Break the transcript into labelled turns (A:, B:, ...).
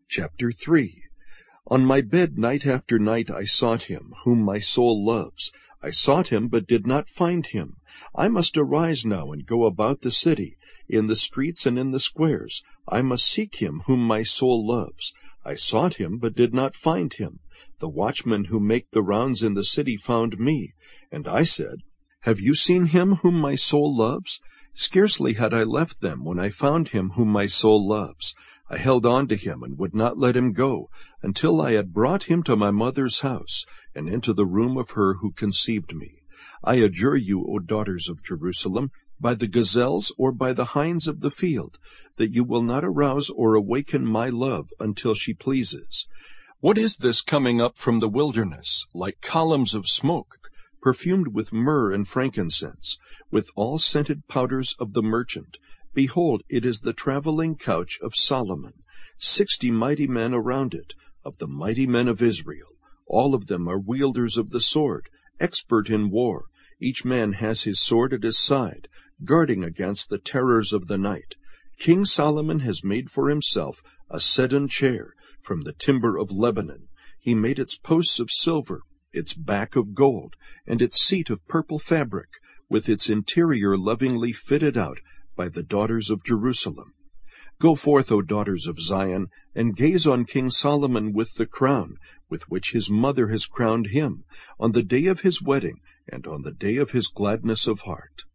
A: Chapter 3. On my bed night after night I sought him, whom my soul loves. I sought him, but did not find him. I must arise now and go about the city, in the streets and in the squares. I must seek him, whom my soul loves. I sought him, but did not find him. The watchmen who make the rounds in the city found me. And I said, Have you seen him whom my soul loves? Scarcely had I left them when I found him whom my soul loves. I held on to him and would not let him go, until I had brought him to my mother's house, and into the room of her who conceived me. I adjure you, O daughters of Jerusalem, by the gazelles or by the hinds of the field, that you will not arouse or awaken my love until she pleases. What is this coming up from the wilderness, like columns of smoke, perfumed with myrrh and frankincense, with all scented powders of the merchant? Behold, it is the traveling couch of Solomon, 60 mighty men around it, of the mighty men of Israel. All of them are wielders of the sword, expert in war. Each man has his sword at his side, guarding against the terrors of the night. King Solomon has made for himself a sedan chair from the timber of Lebanon. He made its posts of silver, its back of gold, and its seat of purple fabric, with its interior lovingly fitted out by the daughters of Jerusalem. Go forth, O daughters of Zion, and gaze on King Solomon with the crown with which his mother has crowned him, on the day of his wedding and on the day of his gladness of heart.